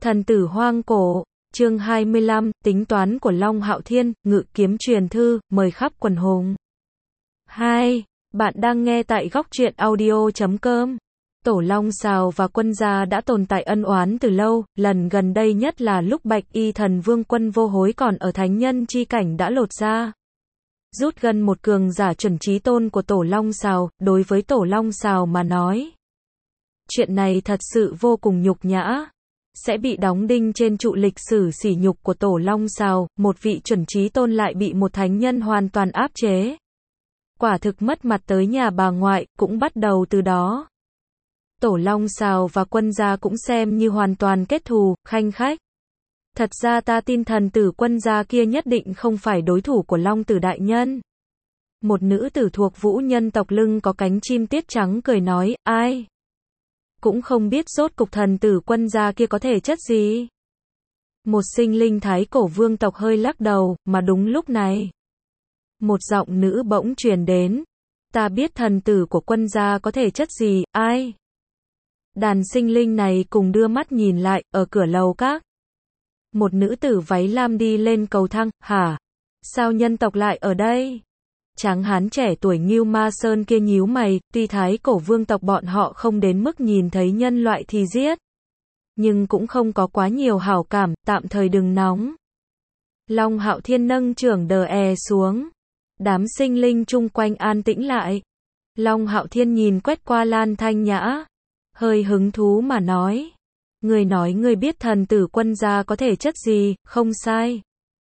Thần tử hoang cổ, chương 25, tính toán của Long Hạo Thiên, ngự kiếm truyền thư, mời khắp quần hùng. 2. Bạn đang nghe tại góc truyện audio.com. Tổ Long Sào và Quân Gia đã tồn tại ân oán từ lâu, lần gần đây nhất là lúc Bạch Y Thần Vương Quân Vô Hối còn ở thánh nhân chi cảnh đã lột ra. Rút gần một cường giả chuẩn chí tôn của Tổ Long Sào, đối với Tổ Long Sào mà nói. Chuyện này thật sự vô cùng nhục nhã. Sẽ bị đóng đinh trên trụ lịch sử sỉ nhục của Tổ Long Sào, một vị chuẩn chí tôn lại bị một thánh nhân hoàn toàn áp chế. Quả thực mất mặt tới nhà bà ngoại, cũng bắt đầu từ đó. Tổ Long Sào và Quân Gia cũng xem như hoàn toàn kết thù, khanh khách. Thật ra ta tin thần tử Quân Gia kia nhất định không phải đối thủ của Long Tử đại nhân. Một nữ tử thuộc vũ nhân tộc lưng có cánh chim tiết trắng cười nói, ai? Cũng không biết rốt cục thần tử Quân Gia kia có thể chất gì. Một sinh linh thái cổ vương tộc hơi lắc đầu, mà đúng lúc này. Một giọng nữ bỗng truyền đến. Ta biết thần tử của Quân Gia có thể chất gì, ai? Đàn sinh linh này cùng đưa mắt nhìn lại, ở cửa lầu các. Một nữ tử váy lam đi lên cầu thang, hả? Sao nhân tộc lại ở đây? Tráng hán trẻ tuổi Ngưu Ma Sơn kia nhíu mày, tuy thái cổ vương tộc bọn họ không đến mức nhìn thấy nhân loại thì giết. Nhưng cũng không có quá nhiều hảo cảm, tạm thời đừng nóng. Long Hạo Thiên nâng trưởng đờ xuống. Đám sinh linh chung quanh an tĩnh lại. Long Hạo Thiên nhìn quét qua Lan Thanh Nhã. Hơi hứng thú mà nói. Người nói người biết thần tử Quân Gia có thể chất gì, không sai.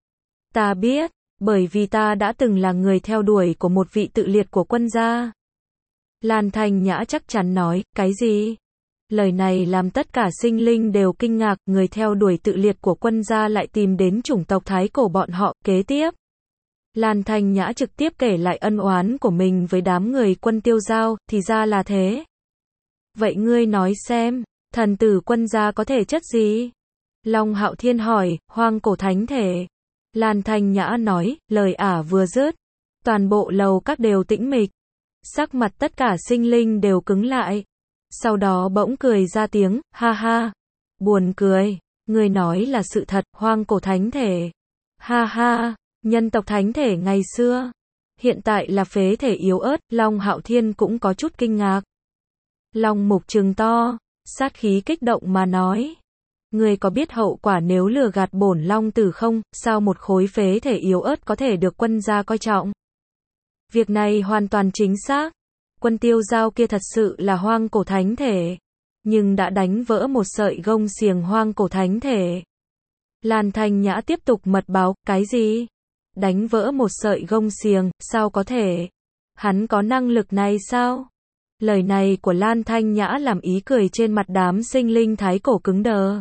Ta biết. Bởi vì ta đã từng là người theo đuổi của một vị tự liệt của Quân Gia. Lan Thanh Nhã chắc chắn nói, cái gì? Lời này làm tất cả sinh linh đều kinh ngạc, người theo đuổi tự liệt của Quân Gia lại tìm đến chủng tộc thái cổ bọn họ, kế tiếp. Lan Thanh Nhã trực tiếp kể lại ân oán của mình với đám người Quân Tiêu Giao, thì ra là thế. Vậy ngươi nói xem, thần tử Quân Gia có thể chất gì? Long Hạo Thiên hỏi, hoang cổ thánh thể. Lan Thanh Nhã nói, lời ả vừa dứt. Toàn bộ lầu các đều tĩnh mịch. Sắc mặt tất cả sinh linh đều cứng lại. Sau đó bỗng cười ra tiếng, ha ha. Buồn cười. Người nói là sự thật, hoang cổ thánh thể. Ha ha, nhân tộc thánh thể ngày xưa. Hiện tại là phế thể yếu ớt, Long Hạo Thiên cũng có chút kinh ngạc. Long mục trừng to, sát khí kích động mà nói. Ngươi có biết hậu quả nếu lừa gạt bổn Long Tử không? Sao một khối phế thể yếu ớt có thể được Quân Gia coi trọng? Việc này hoàn toàn chính xác. Quân Tiêu Giao kia thật sự là hoang cổ thánh thể. Nhưng đã đánh vỡ một sợi gông xiềng hoang cổ thánh thể. Lan Thanh Nhã tiếp tục mật báo, cái gì? Đánh vỡ một sợi gông xiềng, sao có thể? Hắn có năng lực này sao? Lời này của Lan Thanh Nhã làm ý cười trên mặt đám sinh linh thái cổ cứng đờ.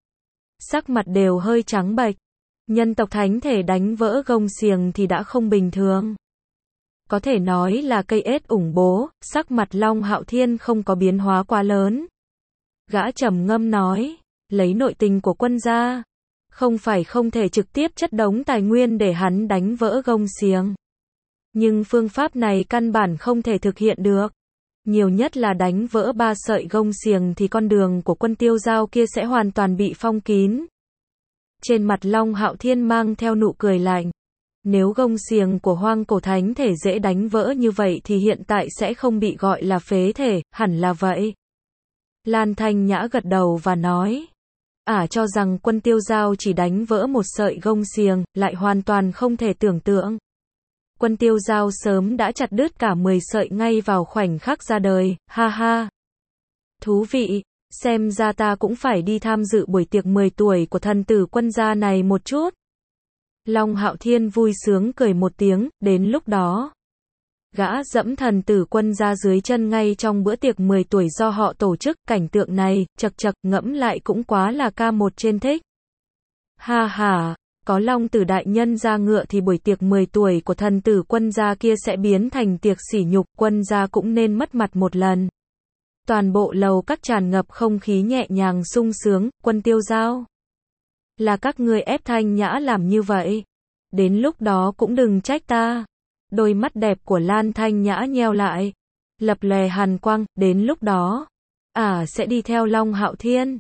Sắc mặt đều hơi trắng bệch. Nhân tộc thánh thể đánh vỡ gông xiềng thì đã không bình thường. Có thể nói là cây ếch ủng bố, sắc mặt Long Hạo Thiên không có biến hóa quá lớn. Gã trầm ngâm nói, lấy nội tình của Quân Gia. Không phải không thể trực tiếp chất đống tài nguyên để hắn đánh vỡ gông xiềng. Nhưng phương pháp này căn bản không thể thực hiện được. Nhiều nhất là đánh vỡ 3 sợi gông xiềng thì con đường của Quân Tiêu Giao kia sẽ hoàn toàn bị phong kín. Trên mặt Long Hạo Thiên mang theo nụ cười lạnh. Nếu gông xiềng của hoang cổ thánh thể dễ đánh vỡ như vậy thì hiện tại sẽ không bị gọi là phế thể, hẳn là vậy. Lan Thanh Nhã gật đầu và nói. Ả cho rằng Quân Tiêu Giao chỉ đánh vỡ một sợi gông xiềng, lại hoàn toàn không thể tưởng tượng. Quân Tiêu Giao sớm đã chặt đứt cả 10 sợi ngay vào khoảnh khắc ra đời, ha ha. Thú vị, xem ra ta cũng phải đi tham dự buổi tiệc 10 tuổi của thần tử Quân Gia này một chút. Long Hạo Thiên vui sướng cười một tiếng, đến lúc đó. Gã dẫm thần tử Quân Gia dưới chân ngay trong bữa tiệc 10 tuổi do họ tổ chức, cảnh tượng này, chật chật, ngẫm lại cũng quá là ca một trên thích. Ha ha. Có Long Tử đại nhân ra ngựa thì buổi tiệc 10 tuổi của thần tử Quân Gia kia sẽ biến thành tiệc sỉ nhục, Quân Gia cũng nên mất mặt một lần. Toàn bộ lầu các tràn ngập không khí nhẹ nhàng sung sướng, Quân Tiêu Giao. Là các ngươi ép Thanh Nhã làm như vậy. Đến lúc đó cũng đừng trách ta. Đôi mắt đẹp của Lan Thanh Nhã nheo lại. Lập lòe hàn quang, đến lúc đó. Ả sẽ đi theo Long Hạo Thiên.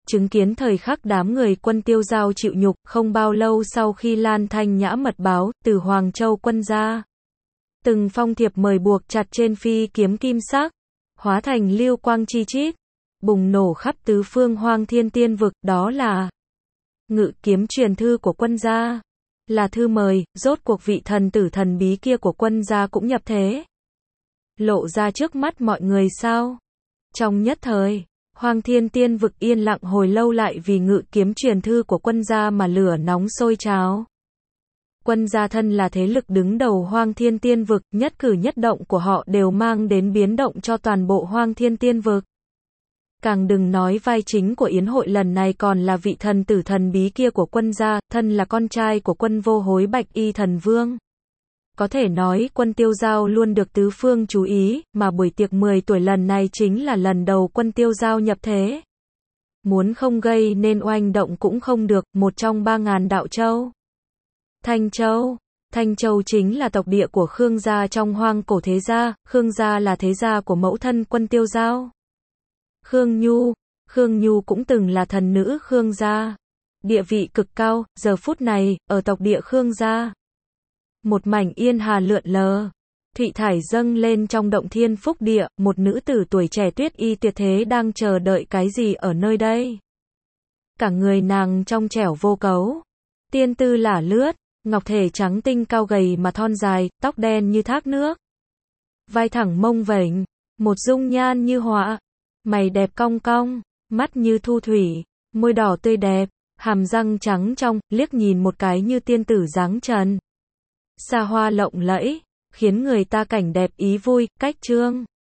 chứng kiến thời khắc đám người Quân Tiêu Giao chịu nhục, không bao lâu sau khi Lan Thanh Nhã mật báo, từ Hoàng Châu quân ra. Từng phong thiệp mời buộc chặt trên phi kiếm kim sắc, hóa thành lưu quang chi chít, bùng nổ khắp tứ phương Hoang Thiên Tiên vực, đó là Ngự Kiếm Truyền Thư của quân gia. Là thư mời, rốt cuộc vị thần tử thần bí kia của quân gia cũng nhập thế. Lộ ra trước mắt mọi người sao? Trong nhất thời, Hoang Thiên Tiên vực yên lặng hồi lâu lại vì Ngự Kiếm Truyền Thư của quân gia mà lửa nóng sôi trào. Quân gia thân là thế lực đứng đầu Hoang Thiên Tiên vực, nhất cử nhất động của họ đều mang đến biến động cho toàn bộ Hoang Thiên Tiên vực. Càng đừng nói vai chính của yến hội lần này còn là vị thần tử thần bí kia của quân gia, thân là con trai của Quân Vô Hối Bạch Y Thần Vương. Có thể nói Quân Tiêu Giao luôn được tứ phương chú ý, mà buổi tiệc 10 tuổi lần này chính là lần đầu Quân Tiêu Giao nhập thế. Muốn không gây nên oanh động cũng không được, một trong 3.000 đạo châu. Thanh Châu. Thanh Châu chính là tộc địa của Khương gia trong hoang cổ thế gia, Khương gia là thế gia của mẫu thân Quân Tiêu Giao. Khương Nhu cũng từng là thần nữ Khương gia. Địa vị cực cao, giờ phút này, ở tộc địa Khương gia. Một mảnh yên hà lượn lờ. Thụy thải dâng lên trong động thiên phúc địa, một nữ tử tuổi trẻ tuyết y tuyệt thế đang chờ đợi cái gì ở nơi đây. Cả người nàng trong trẻo vô cấu. Tiên tư lả lướt, ngọc thể trắng tinh cao gầy mà thon dài, tóc đen như thác nước. Vai thẳng mông vểnh, một dung nhan như họa. Mày đẹp cong cong, mắt như thu thủy, môi đỏ tươi đẹp, hàm răng trắng trong, liếc nhìn một cái như tiên tử dáng trần. Xa hoa lộng lẫy, khiến người ta cảnh đẹp ý vui, cách trương.